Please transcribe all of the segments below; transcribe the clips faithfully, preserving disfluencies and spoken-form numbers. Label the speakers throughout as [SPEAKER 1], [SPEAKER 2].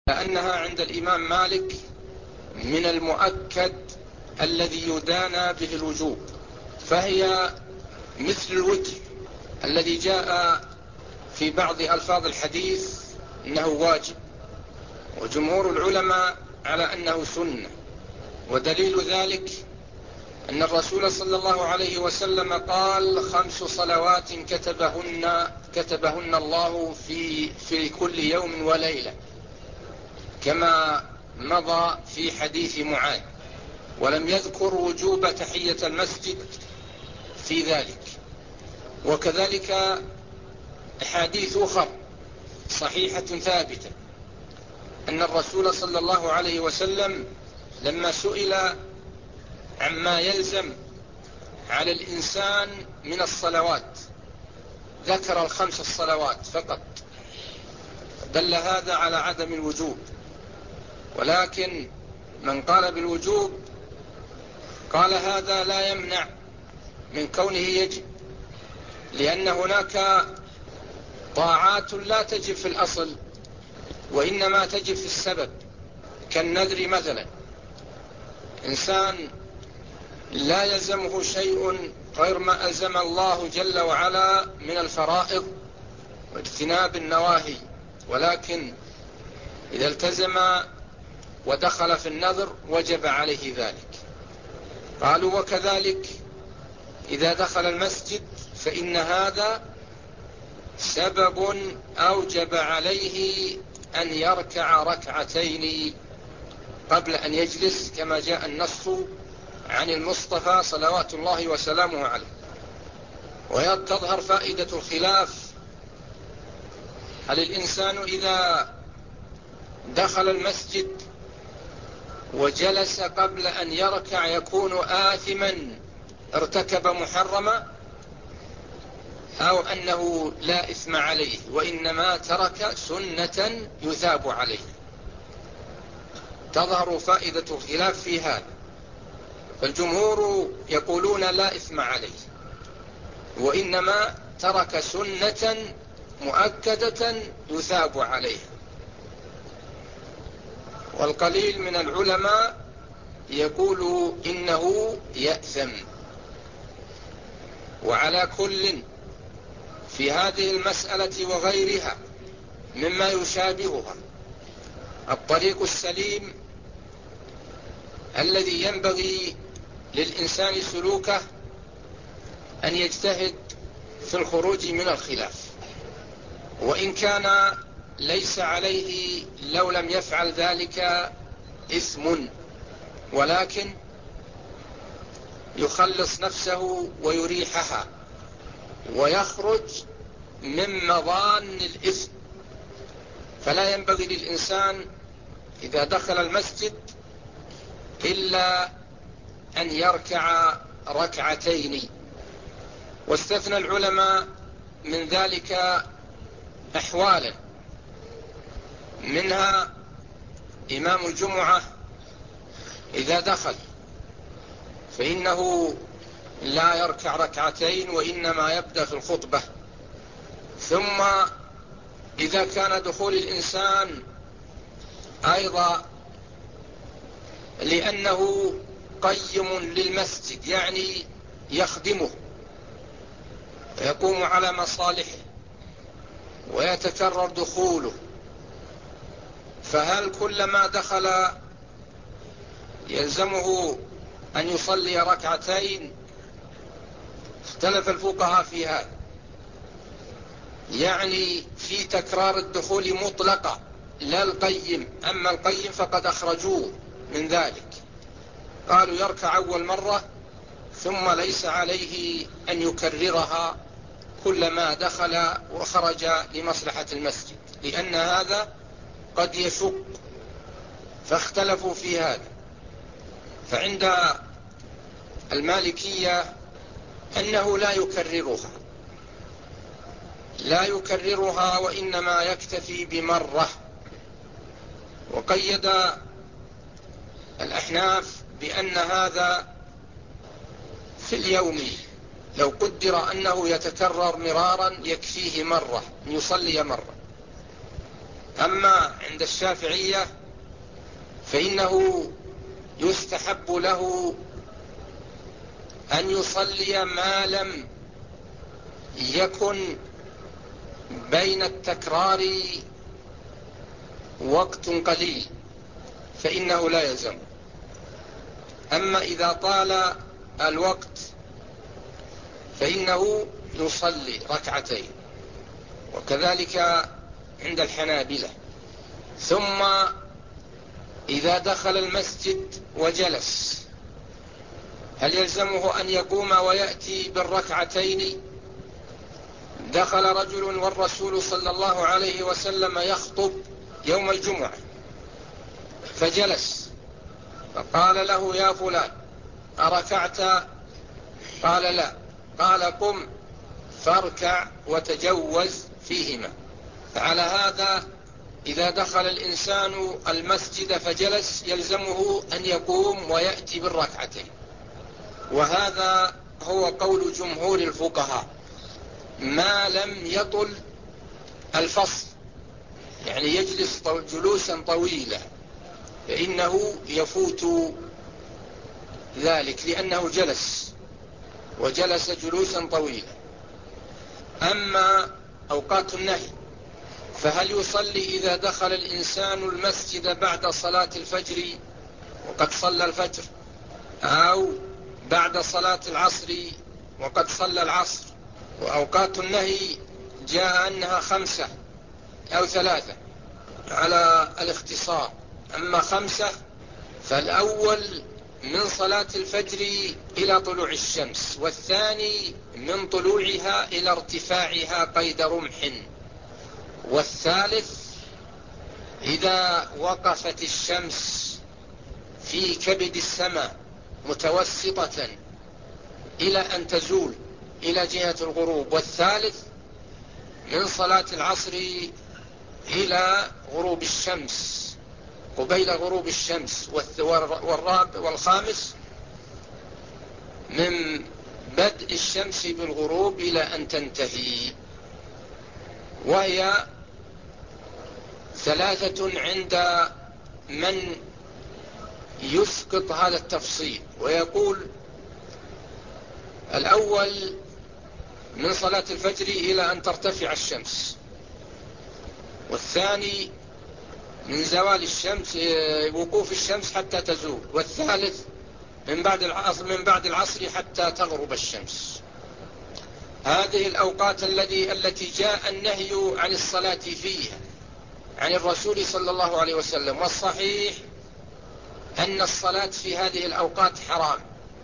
[SPEAKER 1] لأنها عند الإمام مالك من المؤكد الذي يدانى به الوجوب، فهي مثل الوتر الذي جاء في بعض ألفاظ الحديث إنه واجب، وجمهور العلماء على أنه سنة. ودليل ذلك أن الرسول صلى الله عليه وسلم قال: خمس صلوات كتبهن كتبهن الله في في كل يوم وليلة، كما مضى في حديث معاذ، ولم يذكر وجوب تحية المسجد في ذلك. وكذلك أحاديث أخرى صحيحة ثابتة أن الرسول صلى الله عليه وسلم لما سئل عما يلزم على الإنسان من الصلوات ذكر الخمس الصلوات فقط، دل هذا على عدم الوجوب. ولكن من قال بالوجوب قال هذا لا يمنع من كونه يجب، لأن هناك طاعات لا تجب في الأصل وإنما تجب في السبب، كالنذر مثلا. إنسان لا يلزمه شيء غير ما ألزم الله جل وعلا من الفرائض واجتناب النواهي، ولكن إذا التزم ودخل في النذر وجب عليه ذلك. قالوا: وكذلك إذا دخل المسجد فإن هذا سبب أوجب عليه أن يركع ركعتين قبل أن يجلس، كما جاء النص عن المصطفى صلوات الله وسلامه عليه. وتظهر فائدة الخلاف: هل الإنسان إذا دخل المسجد وجلس قبل أن يركع يكون آثما ارتكب محرما، أو أنه لا إثم عليه وإنما ترك سنة يثاب عليه؟ تظهر فائدة الخلاف في هذا. فالجمهور يقولون لا إثم عليه وإنما ترك سنة مؤكدة يثاب عليه. والقليل من العلماء يقول إنه يأثم. وعلى كل في هذه المسألة وغيرها مما يشابهها الطريق السليم الذي ينبغي للإنسان سلوكه أن يجتهد في الخروج من الخلاف، وإن كان ليس عليه لو لم يفعل ذلك إثم، ولكن يخلص نفسه ويريحها ويخرج من مظان الإثم. فلا ينبغي للإنسان إذا دخل المسجد إلا أن يركع ركعتين. واستثنى العلماء من ذلك أحوالا، منها إمام الجمعة إذا دخل فإنه لا يركع ركعتين وإنما يبدأ في الخطبة. ثم إذا كان دخول الإنسان أيضا لأنه قيم للمسجد، يعني يخدمه ويقوم على مصالحه ويتكرر دخوله، فهل كلما دخل يلزمه أن يصلي ركعتين؟ اختلف الفقهاء في هذا، يعني في تكرار الدخول مطلقة لا القيم. أما القيم فقد أخرجوه من ذلك، قالوا يركع أول مرة ثم ليس عليه أن يكررها كلما دخل وخرج لمصلحة المسجد، لأن هذا قد يشق، فاختلفوا في هذا. فعند المالكية أنه لا يكررها لا يكررها وإنما يكتفي بمرة. وقيد الأحناف بأن هذا في اليوم، لو قدر أنه يتكرر مرارا يكفيه مرة، يصلي مرة. أما عند الشافعية فإنه يستحب له أن يصلي ما لم يكن بين التكرار وقت قليل، فإنه لا يلزم. أما إذا طال الوقت فإنه يصلي ركعتين، وكذلك عند الحنابلة. ثم إذا دخل المسجد وجلس هل يلزمه أن يقوم ويأتي بالركعتين؟ دخل رجل والرسول صلى الله عليه وسلم يخطب يوم الجمعة فجلس، فقال له: يا فلان أركعت؟ قال: لا. قال: قم فاركع وتجوز فيهما. فعلى هذا إذا دخل الإنسان المسجد فجلس يلزمه أن يقوم ويأتي بالركعتين، وهذا هو قول جمهور الفقهاء ما لم يطل الفصل، يعني يجلس جلوسا طويلا، فإنه يفوت ذلك لأنه جلس وجلس جلوسا طويلا. أما أوقات النهي فهل يصلي إذا دخل الإنسان المسجد بعد صلاة الفجر وقد صلى الفجر، أو بعد صلاة العصر وقد صلى العصر؟ وأوقات النهي جاء أنها خمسة أو ثلاثة على الاختصار. أما خمسة فالأول من صلاة الفجر إلى طلوع الشمس، والثاني من طلوعها إلى ارتفاعها قيد رمح، والثالث إذا وقفت الشمس في كبد السماء متوسطة إلى أن تزول إلى جهة الغروب، والثالث من صلاة العصر إلى غروب الشمس قبيل غروب الشمس، والرابع والخامس من بدء الشمس بالغروب إلى أن تنتهي، وهي ثلاثة عند من يسقط هذا التفصيل ويقول: الأول من صلاة الفجر إلى أن ترتفع الشمس، والثاني من زوال الشمس وقوف الشمس حتى تزول، والثالث من بعد العصر من بعد العصر حتى تغرب الشمس. هذه الأوقات التي التي جاء النهي عن الصلاة فيها عن الرسول صلى الله عليه وسلم، والصحيح أن الصلاة في هذه الأوقات حرام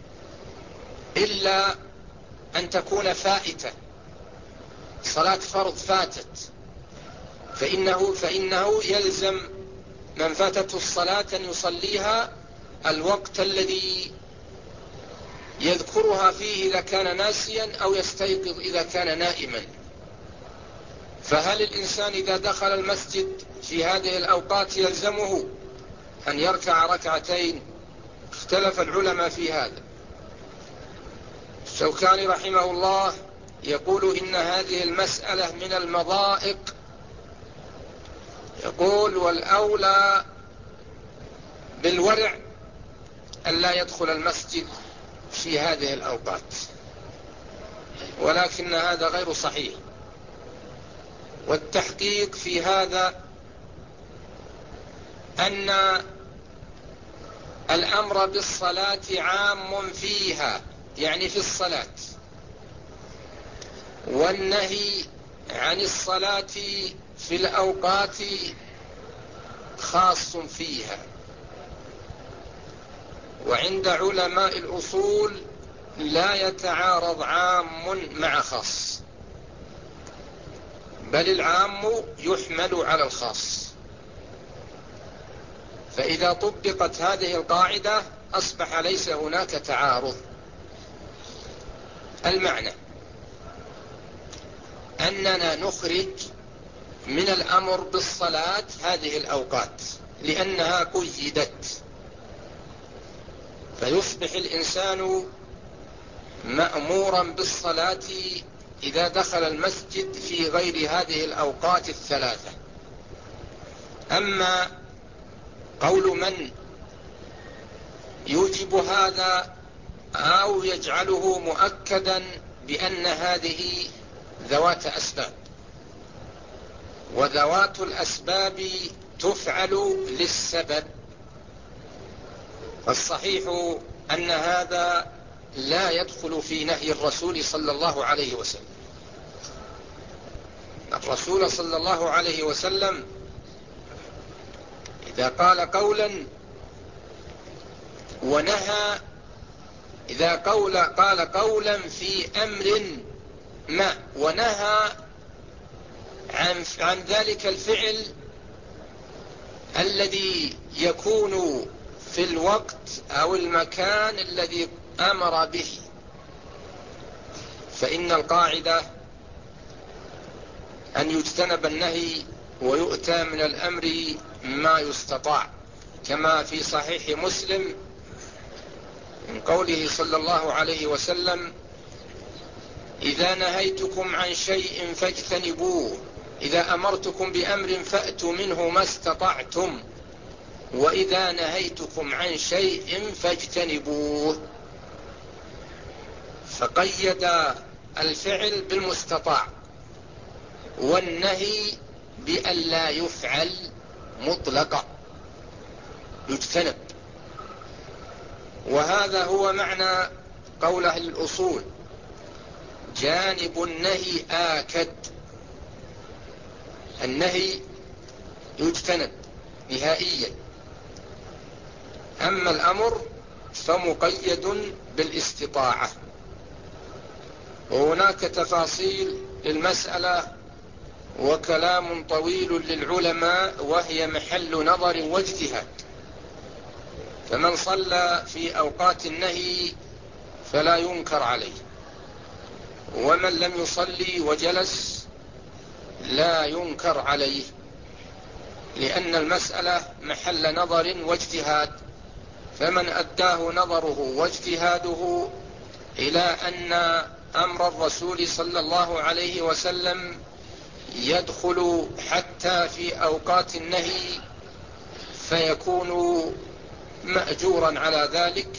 [SPEAKER 1] إلا أن تكون فائتة، صلاة فرض فاتت، فإنه, فإنه يلزم من فاتته الصلاة أن يصليها الوقت الذي يذكرها فيه إذا كان ناسيا أو يستيقظ إذا كان نائما. فهل الإنسان إذا دخل المسجد في هذه الأوقات يلزمه أن يركع ركعتين؟ اختلف العلماء في هذا. الشوكاني رحمه الله يقول إن هذه المسألة من المضائق، يقول: والأولى بالورع أن لا يدخل المسجد في هذه الأوقات، ولكن هذا غير صحيح. والتحقيق في هذا أن الأمر بالصلاة عام فيها، يعني في الصلاة، والنهي عن الصلاة في الأوقات خاص فيها. وعند علماء الأصول لا يتعارض عام مع خاص، بل العام يحمل على الخاص. فإذا طبقت هذه القاعدة أصبح ليس هناك تعارض. المعنى أننا نخرج من الأمر بالصلاة هذه الأوقات لأنها قيدت، فيصبح الإنسان مأمورا بالصلاة إذا دخل المسجد في غير هذه الأوقات الثلاثة. أما قول من يوجب هذا أو يجعله مؤكدا بأن هذه ذوات أسباب، وذوات الأسباب تفعل للسبب، فالصحيح أن هذا لا يدخل في نهي الرسول صلى الله عليه وسلم. الرسول صلى الله عليه وسلم إذا قال قولا ونهى، إذا قول قال قولا في أمر ما ونهى عن, عن ذلك الفعل الذي يكون في الوقت أو المكان الذي أمر به، فإن القاعدة أن يجتنب النهي ويؤتى من الأمر ما يستطاع، كما في صحيح مسلم من قوله صلى الله عليه وسلم: إذا نهيتكم عن شيء فاجتنبوه، إذا أمرتكم بأمر فأتوا منه ما استطعتم، وإذا نهيتكم عن شيء فاجتنبوه. فقيد الفعل بالمستطاع والنهي بأن لا يفعل مطلقا، يجتنب. وهذا هو معنى قول أهل الأصول: جانب النهي آكد، النهي يجتنب نهائيا، أما الأمر فمقيد بالاستطاعة. وهناك تفاصيل للمسألة وكلام طويل للعلماء، وهي محل نظر واجتهاد. فمن صلى في أوقات النهي فلا ينكر عليه، ومن لم يصلي وجلس لا ينكر عليه، لأن المسألة محل نظر واجتهاد. فمن أداه نظره واجتهاده إلى أن أمر الرسول صلى الله عليه وسلم يدخل حتى في أوقات النهي فيكون مأجورا على ذلك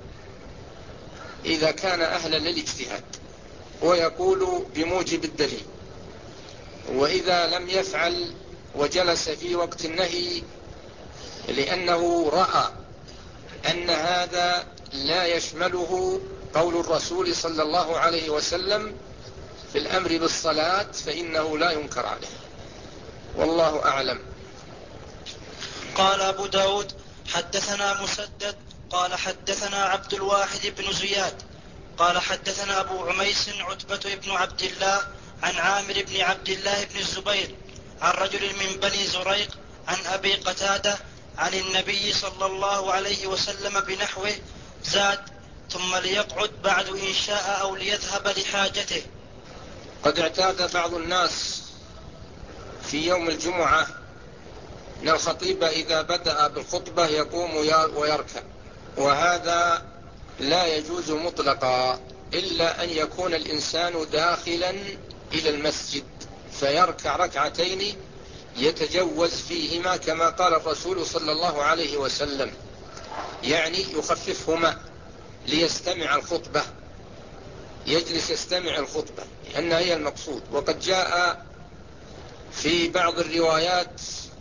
[SPEAKER 1] إذا كان أهلا للاجتهاد ويقول بموجب الدليل. وإذا لم يفعل وجلس في وقت النهي لأنه رأى أن هذا لا يشمله قول الرسول صلى الله عليه وسلم في الأمر بالصلاة، فإنه لا ينكر عليه، والله أعلم.
[SPEAKER 2] قال أبو داود: حدثنا مسدد قال حدثنا عبد الواحد بن زياد قال حدثنا أبو عميس عتبة بن عبد الله عن عامر بن عبد الله بن الزبير عن رجل من بني زريق عن أبي قتادة عن النبي صلى الله عليه وسلم بنحوه، زاد: ثم ليقعد بعد إن شاء أو ليذهب لحاجته.
[SPEAKER 1] قد اعتاد بعض الناس في يوم الجمعة أن الخطيب إذا بدأ بالخطبة يقوم ويركع، وهذا لا يجوز مطلقا إلا أن يكون الإنسان داخلا إلى المسجد فيركع ركعتين يتجوز فيهما كما قال الرسول صلى الله عليه وسلم، يعني يخففهما ليستمع الخطبة، يجلس يستمع الخطبة، لأنها هي المقصود. وقد جاء في بعض الروايات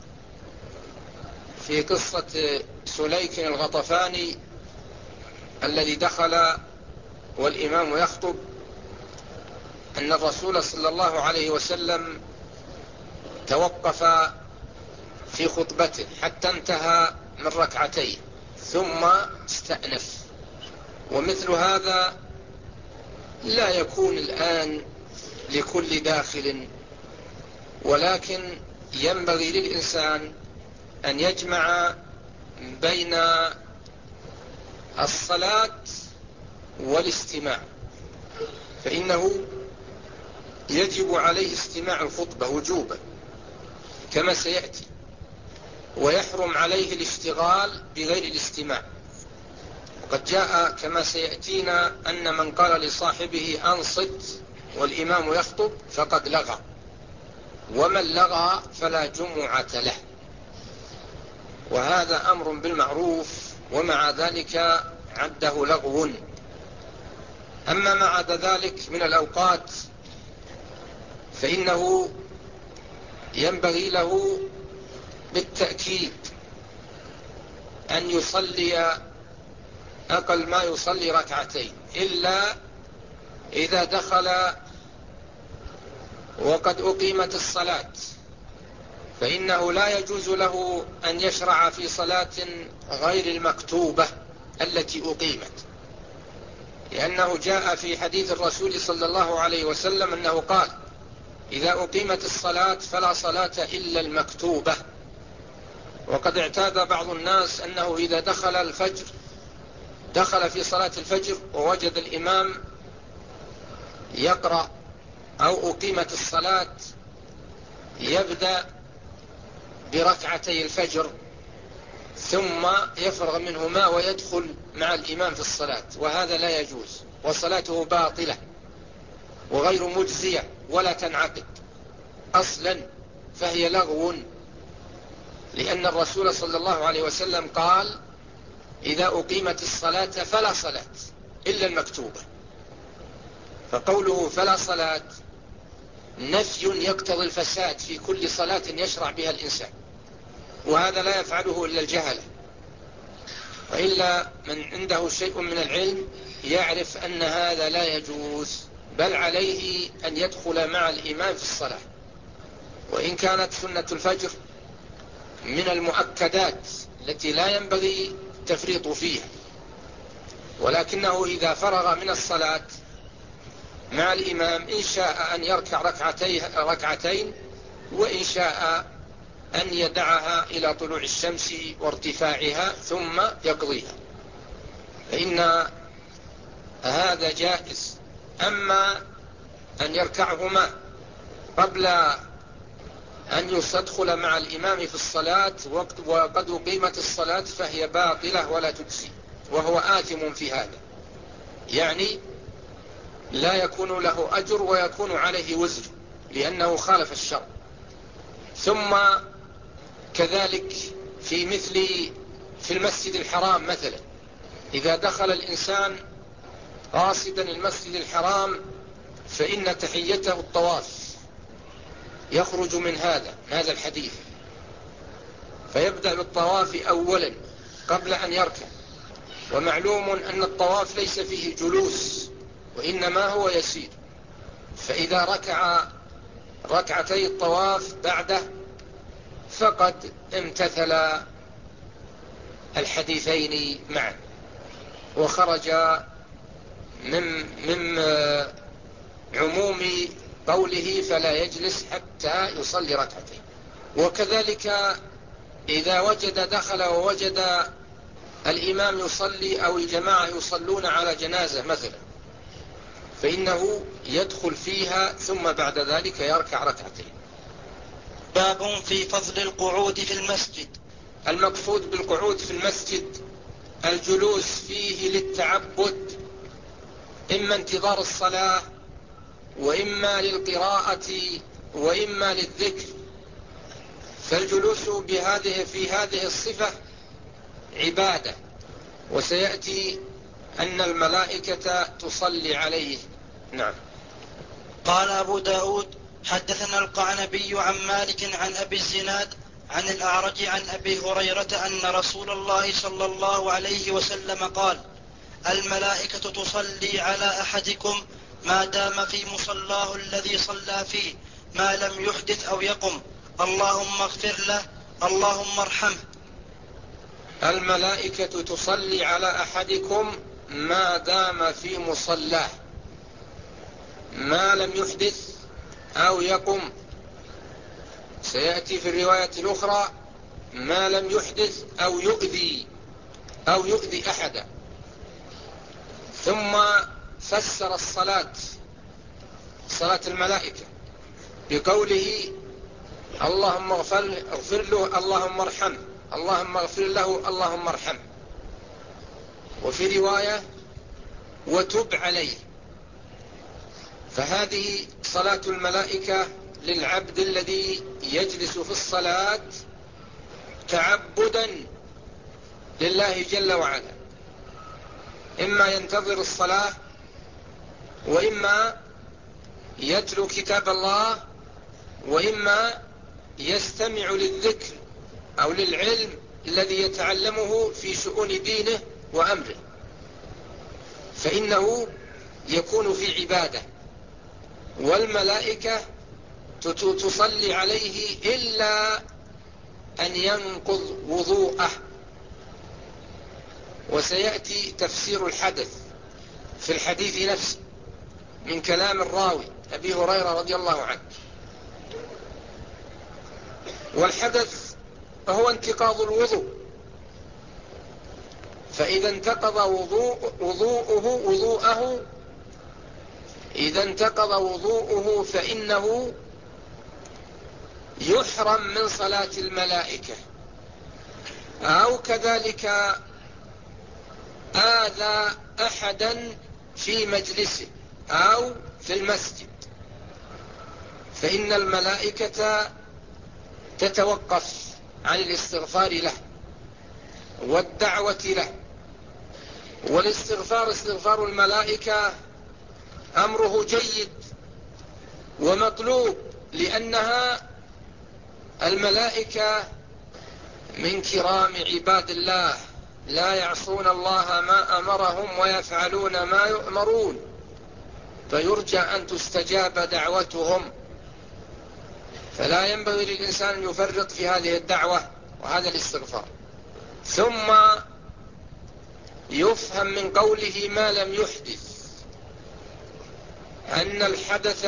[SPEAKER 1] في قصة سليك الغطفاني الذي دخل والإمام يخطب أن الرسول صلى الله عليه وسلم توقف في خطبته حتى انتهى من ركعتين ثم استأنف. ومثل هذا لا يكون الآن لكل داخل، ولكن ينبغي للإنسان أن يجمع بين الصلاة والاستماع، فإنه يجب عليه استماع الخطبة وجوبا كما سيأتي، ويحرم عليه الاشتغال بغير الاستماع. وقد جاء كما سيأتينا أن من قال لصاحبه أنصت والإمام يخطب فقد لغى، ومن لغى فلا جمعة له. وهذا أمر بالمعروف، ومع ذلك عده لغو. أما ما عدا ذلك من الأوقات فإنه ينبغي له بالتأكيد أن يصلي أقل ما يصلي ركعتين، إلا إذا دخل وقد أقيمت الصلاة، فإنه لا يجوز له أن يشرع في صلاة غير المكتوبة التي أقيمت، لأنه جاء في حديث الرسول صلى الله عليه وسلم أنه قال: إذا أقيمت الصلاة فلا صلاة إلا المكتوبة. وقد اعتاد بعض الناس أنه إذا دخل الفجر دخل في صلاة الفجر ووجد الإمام يقرأ أو أقيمت الصلاة يبدأ بركعتي الفجر ثم يفرغ منهما ويدخل مع الإمام في الصلاة، وهذا لا يجوز، وصلاته باطلة وغير مجزية ولا تنعقد أصلا، فهي لغو، لأن الرسول صلى الله عليه وسلم قال: إذا أقيمت الصلاة فلا صلاة إلا المكتوبة. فقوله فلا صلاة نفي يقتضي الفساد في كل صلاة يشرع بها الإنسان، وهذا لا يفعله إلا الجهلة، وإلا من عنده شيء من العلم يعرف أن هذا لا يجوز، بل عليه أن يدخل مع الإمام في الصلاة. وإن كانت سنة الفجر من المؤكدات التي لا ينبغي التفريط فيها، ولكنه إذا فرغ من الصلاة مع الإمام إن شاء أن يركع ركعتين، وإن شاء أن يدعها إلى طلوع الشمس وارتفاعها ثم يقضيها، فإن هذا جائز. أما أن يركعهما قبل أن يدخل مع الإمام في الصلاة وقد أقيمت الصلاة فهي باطلة ولا تجزي، وهو آثم في هذا، يعني لا يكون له أجر ويكون عليه وزر لأنه خالف الشرع. ثم كذلك في مثل في المسجد الحرام مثلا، إذا دخل الإنسان قاصدا المسجد الحرام فإن تحيته الطواف، يخرج من هذا من هذا الحديث، فيبدأ بالطواف أولا قبل أن يركع. ومعلوم أن الطواف ليس فيه جلوس وإنما هو يسير، فإذا ركع ركعتي الطواف بعده فقد امتثل الحديثين معا، وخرج من من عموم قوله فلا يجلس حتى يصلي ركعتين. وكذلك إذا وجد دخل ووجد الإمام يصلي أو الجماعة يصلون على جنازة مثلا، فإنه يدخل فيها ثم بعد ذلك يركع ركعتين.
[SPEAKER 2] باب في فضل القعود في المسجد.
[SPEAKER 1] المقصود بالقعود في المسجد الجلوس فيه للتعبد، إما انتظار الصلاة وإما للقراءة وإما للذكر، فالجلوس بهذه في هذه الصفة عبادة، وسيأتي أن الملائكة تصلي عليه. نعم.
[SPEAKER 2] قال أبو داود حدثنا القعنبي عن مالك عن أبي الزناد عن الأعرج عن أبي هريرة أن رسول الله صلى الله عليه وسلم قال: الملائكة تصلي على أحدكم ما دام في مصلاه الذي صلى فيه ما لم يحدث أو يقم، اللهم اغفر له اللهم ارحمه.
[SPEAKER 1] الملائكة تصلي على أحدكم ما دام في مصلاه ما لم يحدث أو يقم، سيأتي في الرواية الأخرى ما لم يحدث أو يؤذي أو يؤذي أحدا. ثم فسر الصلاة صلاة الملائكة بقوله اللهم اغفر, اغفر له اللهم ارحمه، اللهم اغفر له اللهم ارحمه، وفي رواية وتب عليه. فهذه صلاة الملائكة للعبد الذي يجلس في الصلاة تعبدا لله جل وعلا، إما ينتظر الصلاة، وإما يتلو كتاب الله، وإما يستمع للذكر أو للعلم الذي يتعلمه في شؤون دينه وأمره، فإنه يكون في عبادة. والملائكة تصلي عليه إلا أن ينقض وضوءه. وسيأتي تفسير الحدث في الحديث نفسه من كلام الراوي أبي هريرة رضي الله عنه. والحدث هو انتقاض الوضوء، فإذا انتقض وضوء وضوءه وضوءه إذا انتقض وضوءه فإنه يحرم من صلاة الملائكة، أو كذلك آذى أحدا في مجلسه أو في المسجد، فإن الملائكة تتوقف عن الاستغفار له والدعوة له. والاستغفار استغفار الملائكة أمره جيد ومطلوب، لأنها الملائكة من كرام عباد الله لا يعصون الله ما أمرهم ويفعلون ما يؤمرون، فيرجى أن تستجاب دعوتهم. فلا ينبغي للإنسان أن يفرط في هذه الدعوة وهذا الاستغفار. ثم يفهم من قوله ما لم يحدث أن الحدث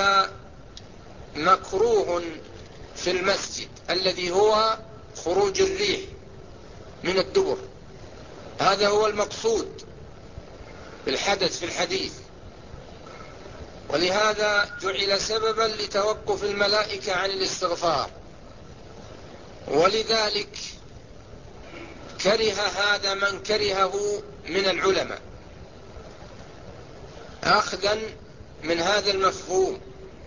[SPEAKER 1] مكروه في المسجد الذي هو خروج الريح من الدبر، هذا هو المقصود بالحدث في الحديث، ولهذا جعل سببا لتوقف الملائكة عن الاستغفار. ولذلك كره هذا من كرهه من العلماء، أخذا من هذا المفهوم.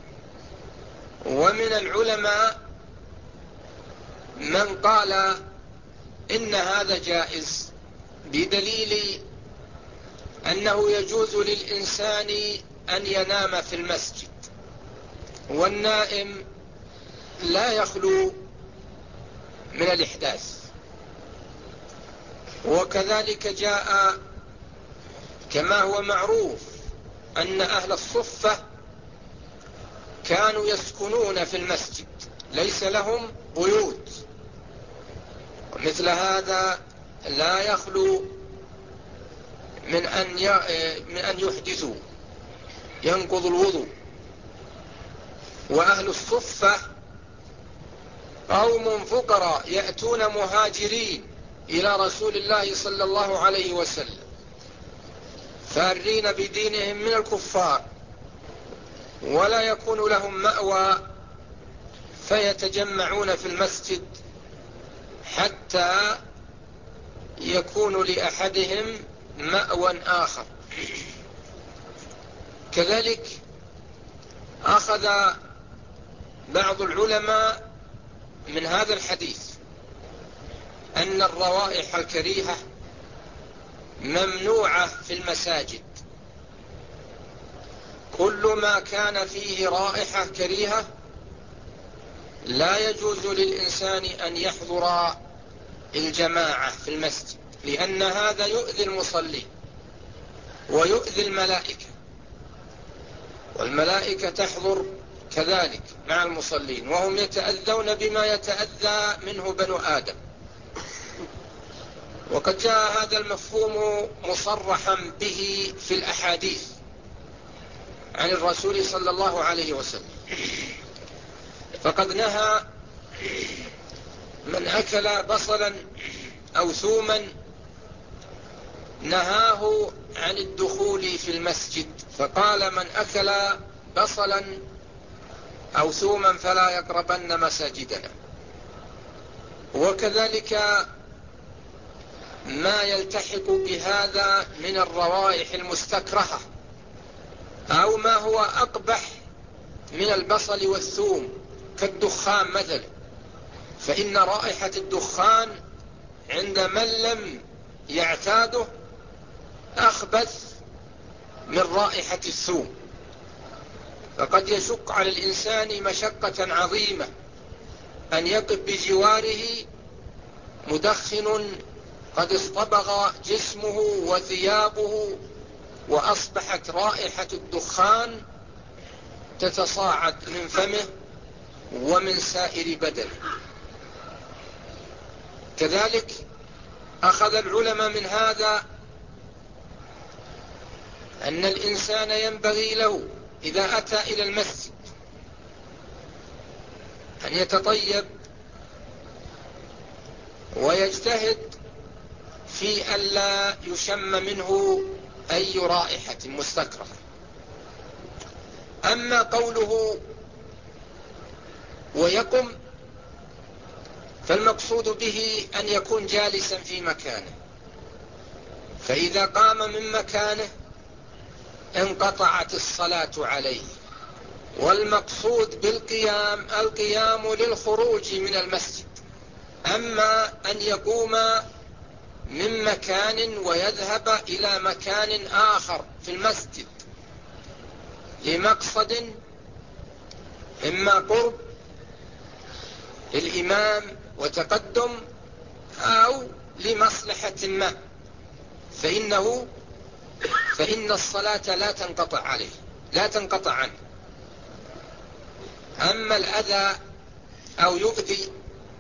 [SPEAKER 1] ومن العلماء من قال إن هذا جائز بدليل أنه يجوز للإنسان أن ينام في المسجد، والنائم لا يخلو من الإحداث. وكذلك جاء كما هو معروف أن أهل الصفة كانوا يسكنون في المسجد، ليس لهم بيوت، ومثل هذا لا يخلو من أن من أن يحدثوا ينقض الوضوء. وأهل الصفة قوم فقراء يأتون مهاجرين إلى رسول الله صلى الله عليه وسلم، فارين بدينهم من الكفار، ولا يكون لهم مأوى، فيتجمعون في المسجد حتى يكون لأحدهم مأوى آخر. كذلك أخذ بعض العلماء من هذا الحديث أن الروائح الكريهة ممنوعة في المساجد، كل ما كان فيه رائحة كريهة لا يجوز للإنسان أن يحضر الجماعة في المسجد، لأن هذا يؤذي المصلين ويؤذي الملائكة، والملائكة تحضر كذلك مع المصلين، وهم يتأذون بما يتأذى منه بنو آدم. وقد جاء هذا المفهوم مصرحا به في الأحاديث عن الرسول صلى الله عليه وسلم، فقد نهى من أكل بصلا أو ثوما نهاه عن الدخول في المسجد، فقال من أكل بصلا أو ثوما فلا يقربن مساجدنا. وكذلك ما يلتحق بهذا من الروائح المستكرهة، أو ما هو أقبح من البصل والثوم كالدخان مثلا، فإن رائحة الدخان عند من لم يعتاده أخبث من رائحة الثوم. فقد يشق على الإنسان مشقة عظيمة أن يقف بجواره مدخن قد اصطبغ جسمه وثيابه وأصبحت رائحة الدخان تتصاعد من فمه ومن سائر بدنه. كذلك أخذ العلماء من هذا أن الإنسان ينبغي له إذا أتى إلى المسجد أن يتطيب ويجتهد في ألا يشم منه أي رائحة مستكرهة. أما قوله ويقم فالمقصود به أن يكون جالسا في مكانه، فإذا قام من مكانه انقطعت الصلاة عليه. والمقصود بالقيام القيام للخروج من المسجد. أما أن يقوم من مكان ويذهب إلى مكان آخر في المسجد لمقصد إما قرب الإمام وتقدم أو لمصلحة ما، فإنه فإن الصلاة لا تنقطع عليه لا تنقطع عنه. أما الأذى أو يؤذي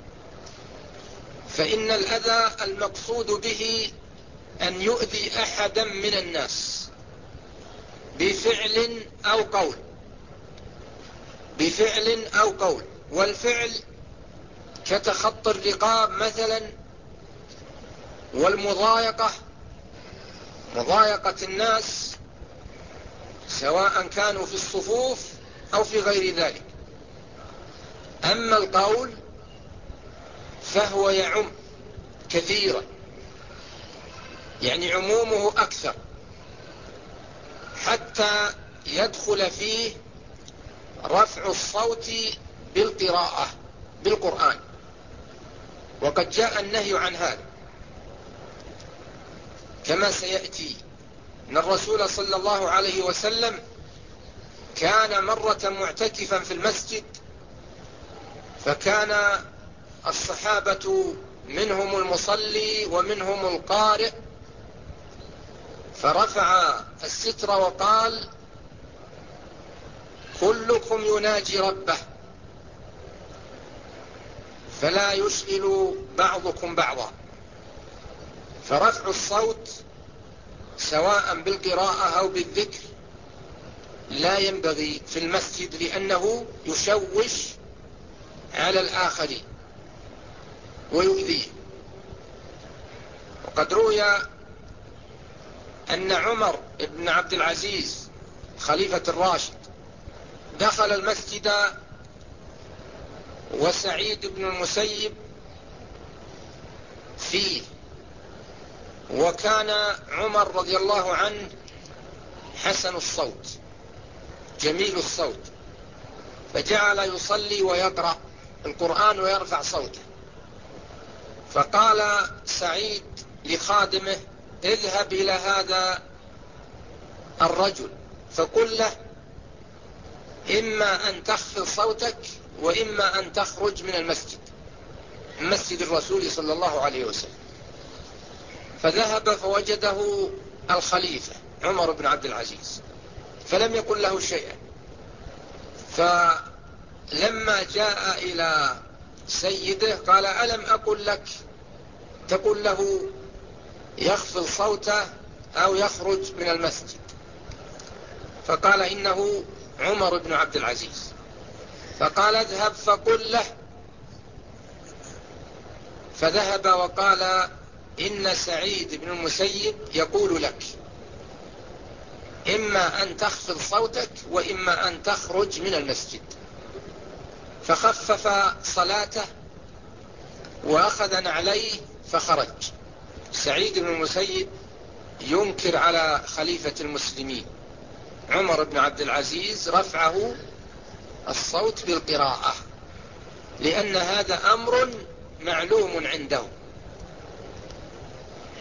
[SPEAKER 1] فإن الأذى المقصود به أن يؤذي أحدا من الناس بفعل أو قول بفعل أو قول والفعل كتخطي الرقاب مثلا، والمضايقة مضايقة الناس سواء كانوا في الصفوف أو في غير ذلك. أما القول فهو يعم كثيرا، يعني عمومه أكثر، حتى يدخل فيه رفع الصوت بالقراءة بالقرآن، وقد جاء النهي عن هذا كما سيأتي أن الرسول صلى الله عليه وسلم كان مرة معتكفا في المسجد، فكان الصحابة منهم المصلي ومنهم القارئ، فرفع الستر وقال كلكم يناجي ربه فلا يشغل بعضكم بعضا. فرفع الصوت سواء بالقراءة أو بالذكر لا ينبغي في المسجد، لأنه يشوش على الآخرين ويؤذيه. وقد روي أن عمر بن عبد العزيز خليفة الراشد دخل المسجد وسعيد بن المسيب فيه، وكان عمر رضي الله عنه حسن الصوت جميل الصوت، فجعل يصلي ويقرأ القرآن ويرفع صوته. فقال سعيد لخادمه اذهب إلى هذا الرجل فقل له إما أن تخفض صوتك وإما أن تخرج من المسجد مسجد الرسول صلى الله عليه وسلم. فذهب فوجده الخليفة عمر بن عبد العزيز فلم يقل له شيئا. فلما جاء إلى سيده قال ألم أقل لك تقول له يخفض صوته أو يخرج من المسجد؟ فقال إنه عمر بن عبد العزيز. فقال اذهب فقل له. فذهب وقال إن سعيد بن المسيب يقول لك إما أن تخفض صوتك وإما أن تخرج من المسجد. فخفف صلاته وأخذ نعليه فخرج. سعيد بن المسيب ينكر على خليفة المسلمين عمر بن عبد العزيز رفعه الصوت بالقراءة، لأن هذا أمر معلوم عنده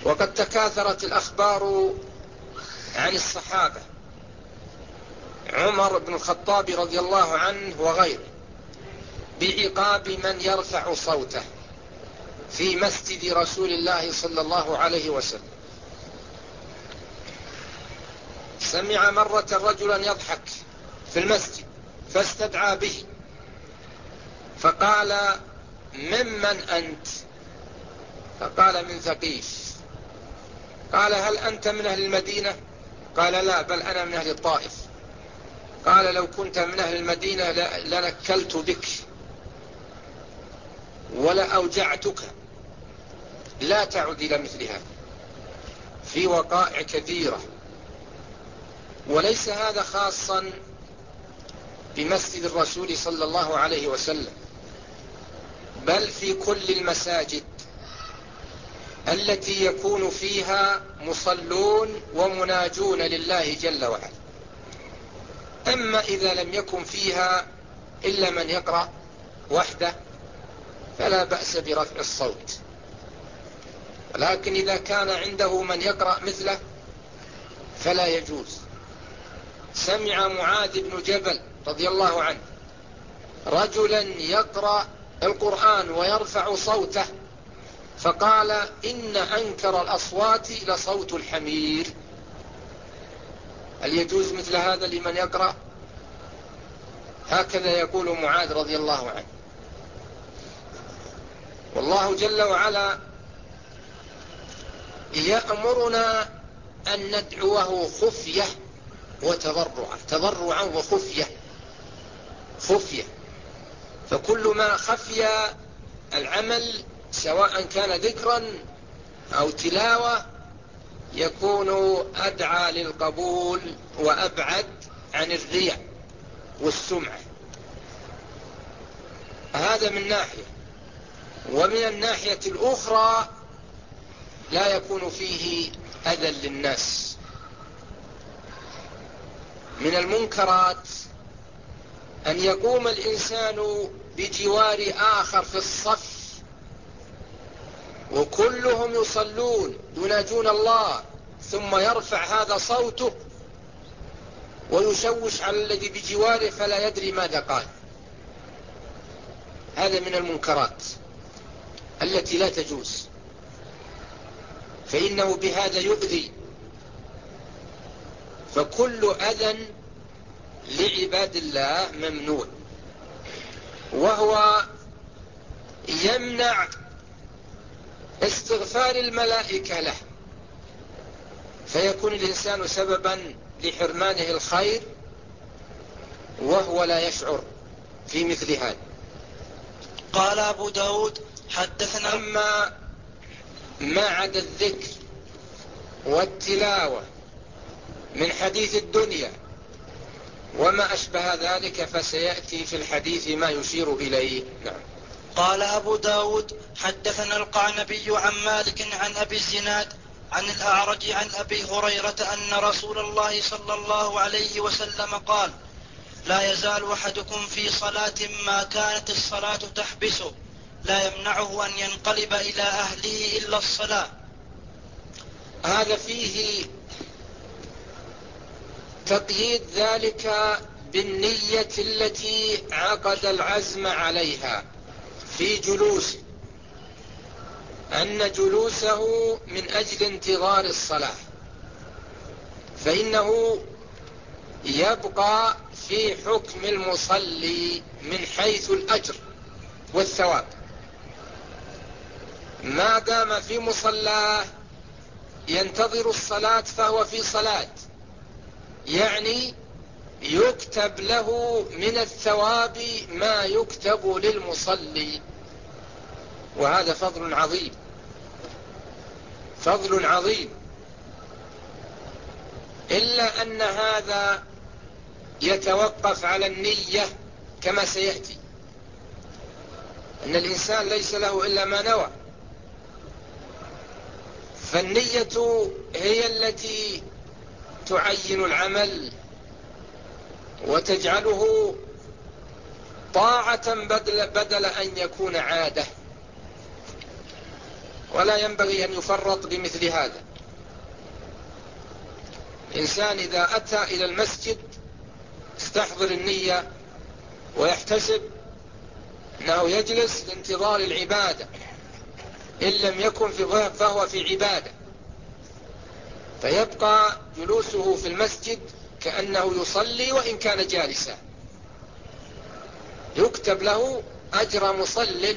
[SPEAKER 1] وقد تكاثرت الأخبار عن الصحابة عمر بن الخطاب رضي الله عنه وغيره بعقاب من يرفع صوته في مسجد رسول الله صلى الله عليه وسلم. سمع مرة رجلا يضحك في المسجد فاستدعى به فقال: ممن أنت؟ فقال: من ثقيف. قال: هل أنت من أهل المدينة؟ قال: لا، بل أنا من أهل الطائف. قال: لو كنت من أهل المدينة لنكلت بك ولا أوجعتك، لا تعد إلى مثل هذا. في وقائع كثيرة، وليس هذا خاصا بمسجد الرسول صلى الله عليه وسلم، بل في كل المساجد التي يكون فيها مصلون ومناجون لله جل وعلا. أما إذا لم يكن فيها إلا من يقرأ وحده فلا بأس برفع الصوت، ولكن إذا كان عنده من يقرأ مثله فلا يجوز. سمع معاذ بن جبل رضي الله عنه رجلا يقرأ القرآن ويرفع صوته فقال: إن أنكر الأصوات لصوت الحمير. هل يجوز مثل هذا لمن يقرأ؟ هكذا يقول معاذ رضي الله عنه. والله جل وعلا يأمرنا أن ندعوه خفية وتضرعا، تضرعا وخفية. خفية، فكل ما خفي العمل سواء كان ذكرا أو تلاوة يكون أدعى للقبول وأبعد عن الرياء والسمعة. هذا من ناحية. ومن الناحية الأخرى لا يكون فيه أذى للناس. من المنكرات أن يقوم الإنسان بجوار آخر في الصف وكلهم يصلون يناجون الله، ثم يرفع هذا صوته ويشوش على الذي بجواره فلا يدري ماذا قال. هذا من المنكرات التي لا تجوز، فإنه بهذا يؤذي. فكل أذى لعباد الله ممنوع، وهو يمنع استغفار الملائكة له، فيكون الإنسان سببا لحرمانه الخير وهو لا يشعر في مثل هذا.
[SPEAKER 2] قال أبو داود: حدثنا.
[SPEAKER 1] أما ما عدا الذكر والتلاوة من حديث الدنيا وما أشبه ذلك فسيأتي في الحديث ما يشير إليه. نعم.
[SPEAKER 2] قال أبو داود: حدثنا القعنبي عن مالك عن أبي الزناد عن الأعرج عن أبي هريرة أن رسول الله صلى الله عليه وسلم قال: لا يزال أحدكم في صلاة ما كانت الصلاة تحبسه لا يمنعه أن ينقلب إلى أهله إلا الصلاة.
[SPEAKER 1] هذا فيه تقييد ذلك بالنية التي عقد العزم عليها في جلوسه، أن جلوسه من أجل انتظار الصلاة، فإنه يبقى في حكم المصلي من حيث الأجر والثواب. ما دام في مصلاه ينتظر الصلاة فهو في صلاة، يعني يكتب له من الثواب ما يكتب للمصلي، وهذا فضل عظيم، فضل عظيم. إلا أن هذا يتوقف على النية كما سيأتي، أن الإنسان ليس له إلا ما نوى، فالنية هي التي تعين العمل وتجعله طاعة بدل, بدل أن يكون عادة. ولا ينبغي أن يفرط بمثل هذا. الإنسان إذا أتى إلى المسجد استحضر النية ويحتسب أنه يجلس لانتظار العبادة، إن لم يكن في فهو في عبادة، فيبقى جلوسه في المسجد كأنه يصلي وإن كان جالسا، يكتب له أجر مصل،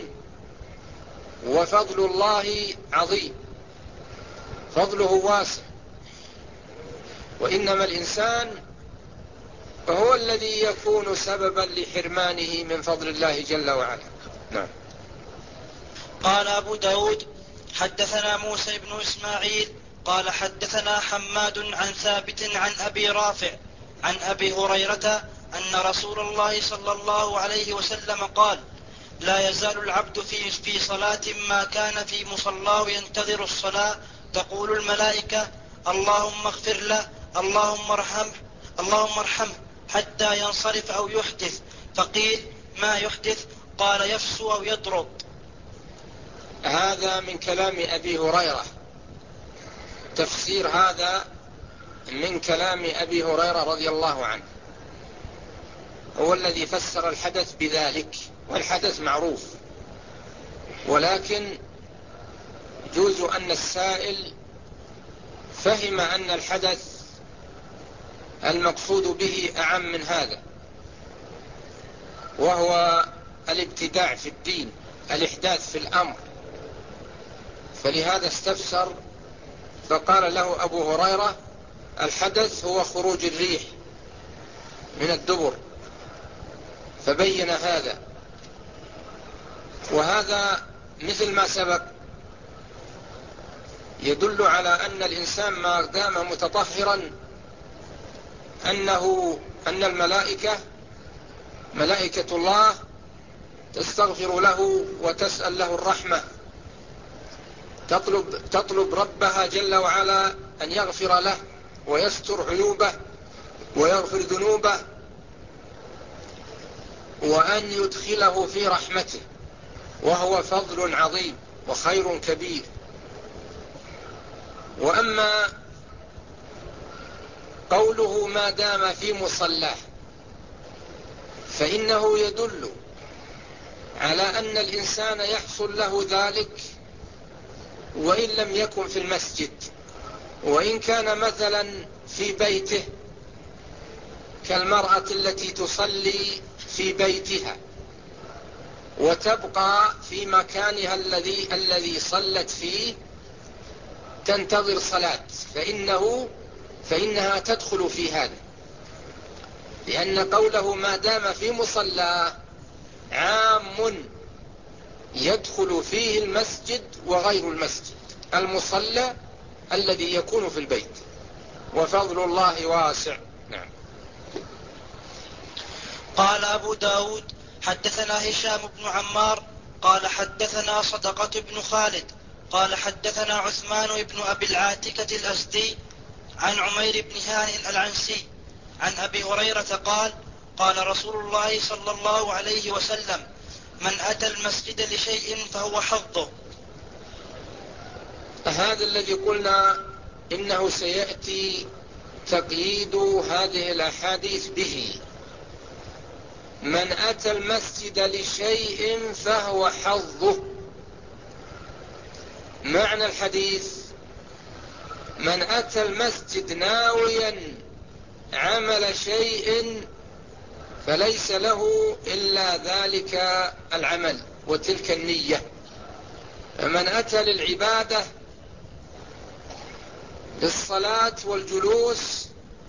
[SPEAKER 1] وفضل الله عظيم، فضله واسع. وإنما الإنسان هو الذي يكون سببا لحرمانه من فضل الله جل وعلا. نعم.
[SPEAKER 2] قال أبو داود حدثنا موسى بن إسماعيل قال حدثنا حماد عن ثابت عن أبي رافع عن أبي هريرة أن رسول الله صلى الله عليه وسلم قال: لا يزال العبد في, في صلاة ما كان في مصلاه ينتظر الصلاة، تقول الملائكة: اللهم اغفر له، اللهم ارحمه، اللهم ارحمه، حتى ينصرف أو يحدث. فقيل: ما يحدث؟ قال: يفسو أو يضرب.
[SPEAKER 1] هذا من كلام أبي هريرة، تفسير هذا من كلام أبي هريرة رضي الله عنه، هو الذي فسر الحدث بذلك، والحدث معروف، ولكن يجوز أن السائل فهم أن الحدث المقصود به أعم من هذا، وهو الابتداع في الدين، الإحداث في الأمر، فلهذا استفسر فقال له أبو هريرة: الحدث هو خروج الريح من الدبر، فبين هذا. وهذا مثل ما سبق يدل على أن الإنسان ما دام متطهرا أنه أن الملائكة ملائكة الله تستغفر له وتسأل له الرحمة، تطلب, تطلب ربها جل وعلا أن يغفر له ويستر عيوبه ويغفر ذنوبه، وأن يدخله في رحمته، وهو فضل عظيم وخير كبير. وأما قوله ما دام في مصلاه، فإنه يدل على أن الإنسان يحصل له ذلك وإن لم يكن في المسجد، وإن كان مثلا في بيته كالمرأة التي تصلي في بيتها وتبقى في مكانها الذي الذي صلت فيه تنتظر صلاة، فإنه فإنها تدخل في هذا، لأن قوله ما دام في مصلى عام يدخل فيه المسجد وغير المسجد، المصلى الذي يكون في البيت، وفضل الله واسع. نعم.
[SPEAKER 2] قال أبو داود حدثنا هشام بن عمار قال حدثنا صدقة بن خالد قال حدثنا عثمان بن أبي العاتكة الأسدي عن عمير بن هانئ العنسي عن أبي هريرة قال: قال رسول الله صلى الله عليه وسلم: من أتى المسجد لشيء فهو حظه.
[SPEAKER 1] هذا الذي قلنا إنه سيأتي تقييد هذه الأحاديث به: من أتى المسجد لشيء فهو حظه. معنى الحديث: من أتى المسجد ناويا عمل شيء فليس له إلا ذلك العمل وتلك النية. فمن أتى للعبادة للصلاة والجلوس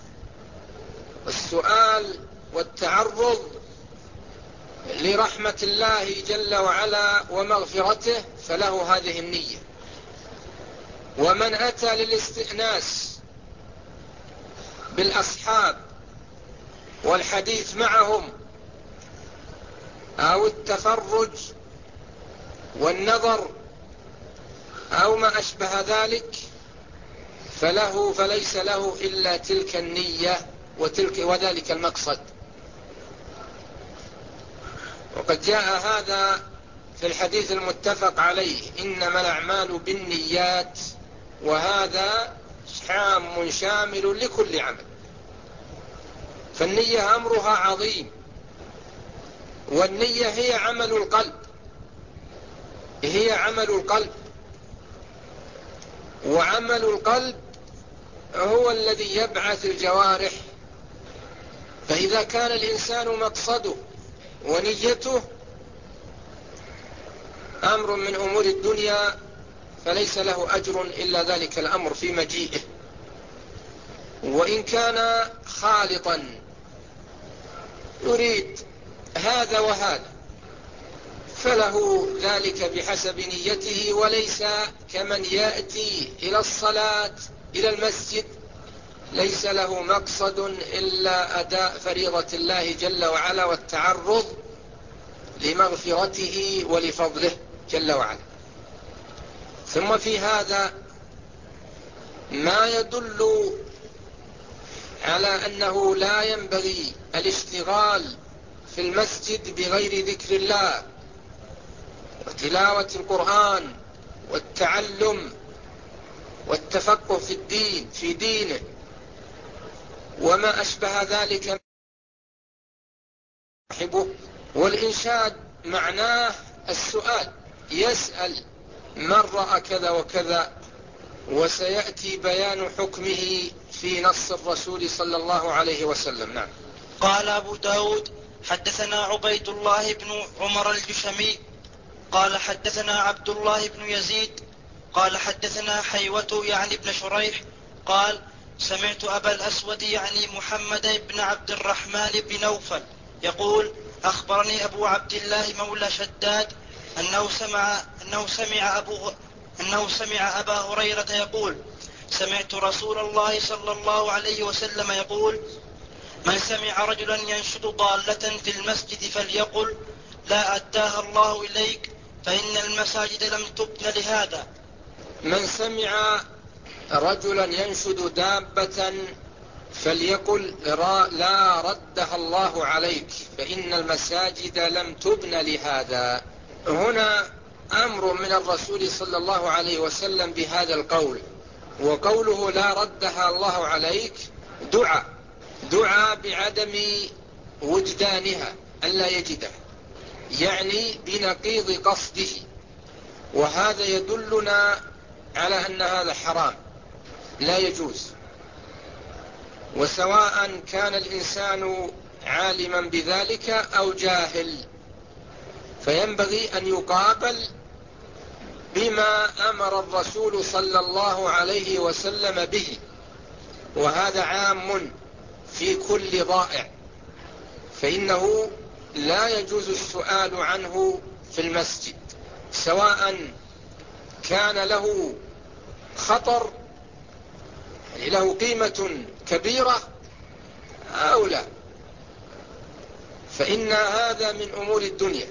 [SPEAKER 1] والسؤال والتعرض لرحمة الله جل وعلا ومغفرته فله هذه النية. ومن أتى للاستئناس بالأصحاب والحديث معهم أو التفرج والنظر أو ما أشبه ذلك فله فليس له إلا تلك النية وتلك وذلك المقصد. وقد جاء هذا في الحديث المتفق عليه إنما الأعمال بالنيات، وهذا عام شامل لكل عمل. فالنية أمرها عظيم، والنية هي عمل القلب، هي عمل القلب، وعمل القلب هو الذي يبعث الجوارح. فإذا كان الإنسان مقصده ونيته أمر من أمور الدنيا فليس له أجر إلا ذلك الأمر في مجيئه، وإن كان خالطا يريد هذا وهذا فله ذلك بحسب نيته، وليس كمن يأتي إلى الصلاة إلى المسجد ليس له مقصد إلا أداء فريضة الله جل وعلا والتعرض لمغفرته ولفضله جل وعلا. ثم في هذا ما يدل على أنه لا ينبغي الاشتغال في المسجد بغير ذكر الله وتلاوة القرآن والتعلم والتفقه في الدين في دينه وما أشبه ذلك. والإنشاد معناه السؤال، يسأل من رأى كذا وكذا، وسيأتي بيان حكمه في نص الرسول صلى الله عليه وسلم. نعم.
[SPEAKER 2] قال أبو داود حدثنا عبيد الله بن عمر الجشمي قال حدثنا عبد الله بن يزيد قال حدثنا حيوة يعني بن شريح قال سمعت أبا الأسود يعني محمد بن عبد الرحمن بن نوفل يقول أخبرني أبو عبد الله مولى شداد أنه سمع, أنه سمع, أبو أنه سمع أبا هريرة يقول سمعت رسول الله صلى الله عليه وسلم يقول من سمع رجلا ينشد ضالة في المسجد فليقل لا أداها الله إليك فإن المساجد لم تبن لهذا.
[SPEAKER 1] من سمع رجلا ينشد دابة فليقل لا ردها الله عليك فإن المساجد لم تبن لهذا. هنا أمر من الرسول صلى الله عليه وسلم بهذا القول، وقوله لا ردها الله عليك دعاء دعاء بعدم وجدانها ألا يجدها، يعني بنقيض قصده، وهذا يدلنا على أن هذا حرام لا يجوز. وسواء كان الإنسان عالما بذلك أو جاهل فينبغي أن يقابل بما أمر الرسول صلى الله عليه وسلم به، وهذا عام في كل ضائع، فإنه لا يجوز السؤال عنه في المسجد سواء كان له خطر يعني له قيمة كبيرة أو لا، فإن هذا من أمور الدنيا،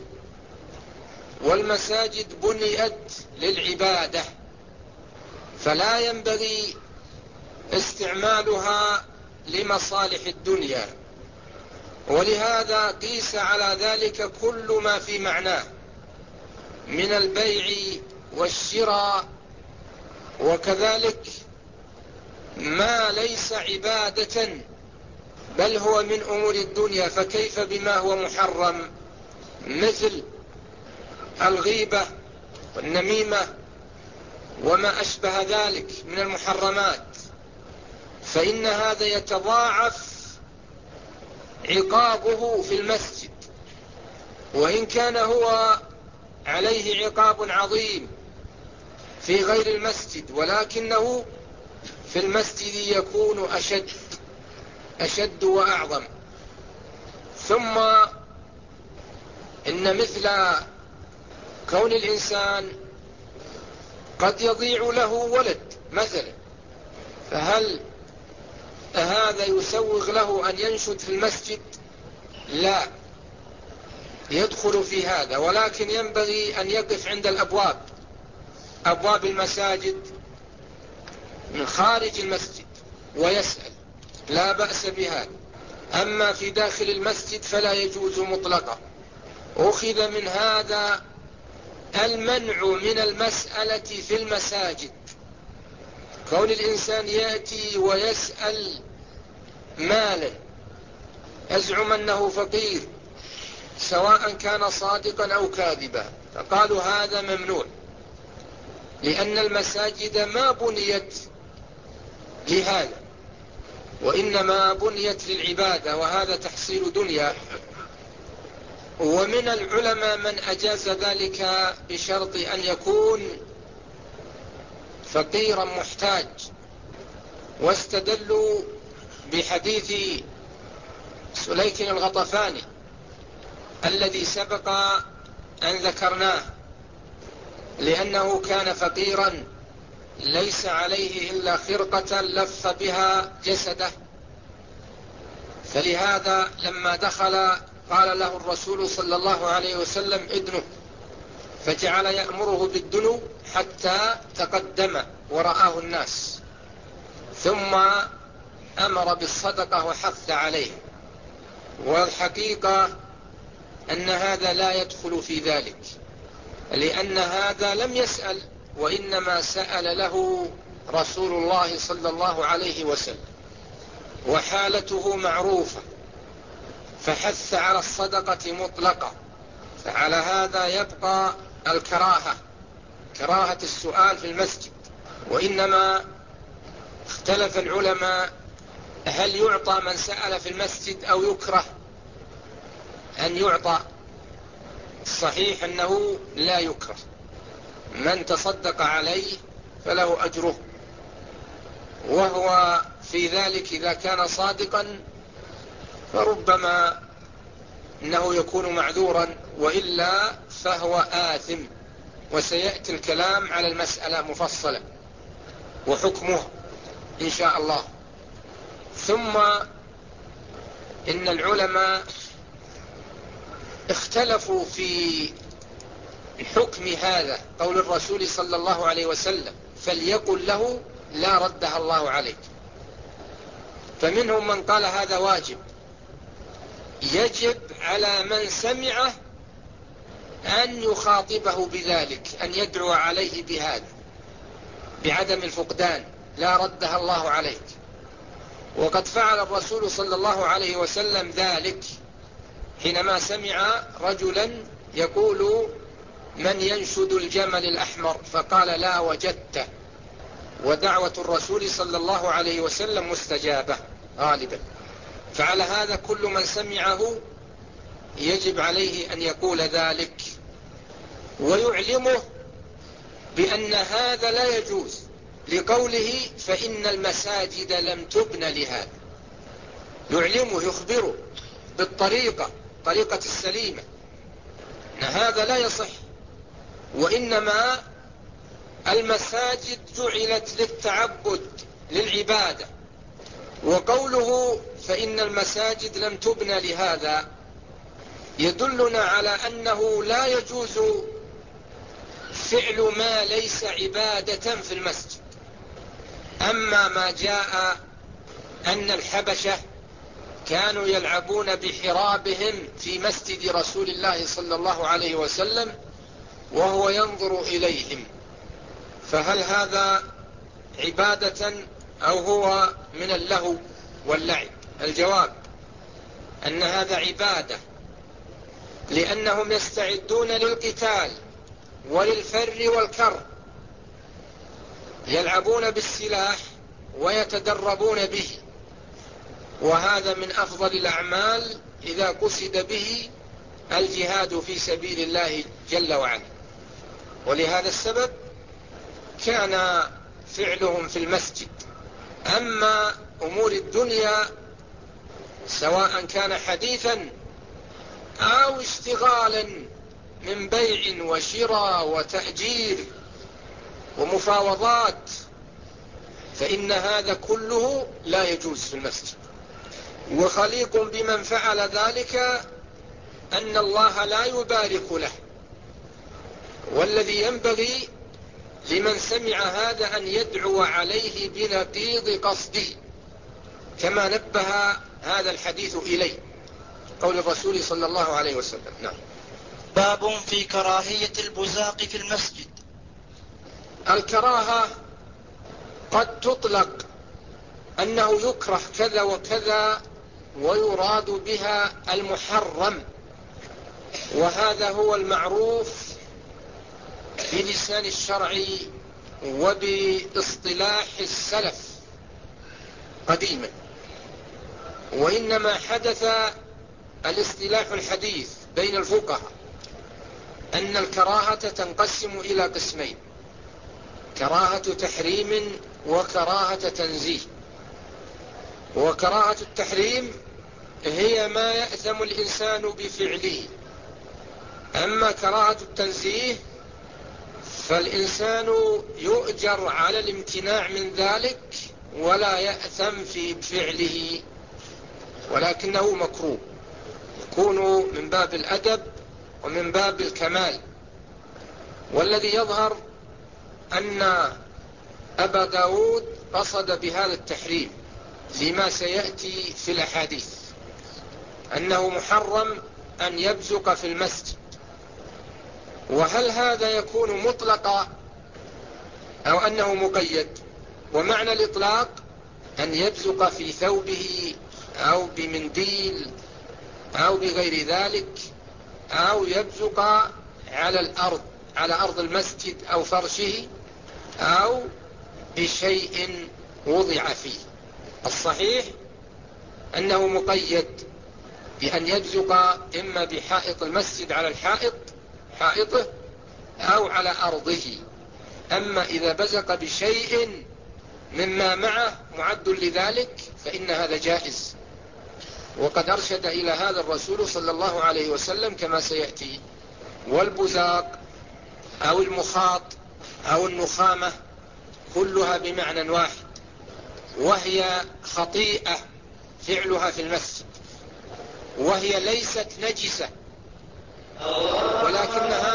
[SPEAKER 1] والمساجد بنيت للعبادة فلا ينبغي استعمالها لمصالح الدنيا. ولهذا قيس على ذلك كل ما في معناه من البيع والشراء، وكذلك ما ليس عبادة بل هو من أمور الدنيا، فكيف بما هو محرم مثل الغيبة والنميمة وما أشبه ذلك من المحرمات، فإن هذا يتضاعف عقابه في المسجد، وإن كان هو عليه عقاب عظيم في غير المسجد ولكنه في المسجد يكون أشد أشد وأعظم. ثم إن مثل كون الإنسان قد يضيع له ولد مثلا، فهل هذا يسوغ له أن ينشد في المسجد؟ لا، يدخل في هذا، ولكن ينبغي أن يقف عند الأبواب أبواب المساجد من خارج المسجد ويسأل، لا بأس بهذا. أما في داخل المسجد فلا يجوز مطلقا. أخذ من هذا المنع من المسألة في المساجد، كون الإنسان يأتي ويسأل مالا يزعم أنه فقير سواء كان صادقا أو كاذبا، فقالوا هذا ممنوع، لأن المساجد ما بنيت لهذا، وإنما بنيت للعبادة، وهذا تحصيل دنيا. ومن العلماء من أجاز ذلك بشرط أن يكون فقيرا محتاج، واستدلوا بحديث سليك الغطفاني الذي سبق أن ذكرناه، لأنه كان فقيرا ليس عليه إلا خرقة لف بها جسده، فلهذا لما دخل قال له الرسول صلى الله عليه وسلم ادنه، فجعل يأمره بالدنو حتى تقدم ورآه الناس، ثم أمر بالصدقة وحث عليه. والحقيقة أن هذا لا يدخل في ذلك، لأن هذا لم يسأل، وإنما سأل له رسول الله صلى الله عليه وسلم، وحالته معروفة، فحث على الصدقة مطلقة، فعلى هذا يبقى الكراهة، كراهة السؤال في المسجد. وإنما اختلف العلماء هل يعطى من سأل في المسجد أو يكره أن يعطى؟ الصحيح أنه لا يكره، من تصدق عليه فله أجره، وهو في ذلك إذا كان صادقا فربما أنه يكون معذورا، وإلا فهو آثم. وسيأتي الكلام على المسألة مفصلة وحكمه إن شاء الله. ثم إن العلماء اختلفوا في حكم هذا قول الرسول صلى الله عليه وسلم فليقل له لا ردها الله عليك. فمنهم من قال هذا واجب، يجب على من سمعه أن يخاطبه بذلك، أن يدعو عليه بهذا بعدم الفقدان، لا ردها الله عليك. وقد فعل الرسول صلى الله عليه وسلم ذلك حينما سمع رجلا يقول من ينشد الجمل الأحمر، فقال لا وجدته، ودعوة الرسول صلى الله عليه وسلم مستجابة غالبا. فعلى هذا كل من سمعه يجب عليه أن يقول ذلك، ويعلمه بأن هذا لا يجوز، لقوله فإن المساجد لم تبن لهذا. يعلمه، يخبره بالطريقة، طريقة السليمة، أن هذا لا يصح، وإنما المساجد جعلت للتعبد للعبادة. وقوله فإن المساجد لم تبن لهذا يدلنا على أنه لا يجوز فعل ما ليس عبادة في المسجد. أما ما جاء أن الحبشة كانوا يلعبون بحرابهم في مسجد رسول الله صلى الله عليه وسلم وهو ينظر إليهم، فهل هذا عبادة أو هو من اللهو واللعب؟ الجواب أن هذا عبادة، لأنهم يستعدون للقتال وللفر والكر، يلعبون بالسلاح ويتدربون به، وهذا من أفضل الأعمال إذا قصد به الجهاد في سبيل الله جل وعلا. ولهذا السبب كان فعلهم في المسجد. أما أمور الدنيا سواء كان حديثا أو اشتغالا من بيع وشراء وتأجير ومفاوضات، فإن هذا كله لا يجوز في المسجد. وخليق بمن فعل ذلك أن الله لا يبارك له. والذي ينبغي لمن سمع هذا أن يدعو عليه بنقيض قصده، كما نبه هذا الحديث إليه قول الرسول صلى الله عليه وسلم. نعم.
[SPEAKER 2] باب في كراهية البزاق في المسجد.
[SPEAKER 1] الكراهة قد تطلق أنه يكره كذا وكذا ويراد بها المحرم، وهذا هو المعروف بلسان الشرع وباصطلاح السلف قديما. وإنما حدث الاصطلاح الحديث بين الفقهاء أن الكراهة تنقسم إلى قسمين: كراهة تحريم وكراهة تنزيه. وكراهة التحريم هي ما يأثم الإنسان بفعله، أما كراهة التنزيه فالإنسان يؤجر على الامتناع من ذلك ولا يأثم في فعله، ولكنه مكروه، يكون من باب الأدب ومن باب الكمال. والذي يظهر أن أبا داود قصد بهذا التحريم لما سيأتي في الأحاديث، أنه محرم أن يبزق في المسجد. وهل هذا يكون مطلقا أو أنه مقيد؟ ومعنى الإطلاق أن يبزق في ثوبه أو بمنديل أو بغير ذلك، أو يبزق على الأرض، على أرض المسجد أو فرشه، أو بشيء وضع فيه. الصحيح أنه مقيد بأن يبزق إما بحائط المسجد على الحائط حائطه أو على أرضه. أما إذا بزق بشيء مما معه معد لذلك فإن هذا جائز، وقد أرشد إلى هذا الرسول صلى الله عليه وسلم كما سيأتي. والبزاق أو المخاط أو النخامة كلها بمعنى واحد، وهي خطيئة فعلها في المسجد، وهي ليست نجسة، ولكنها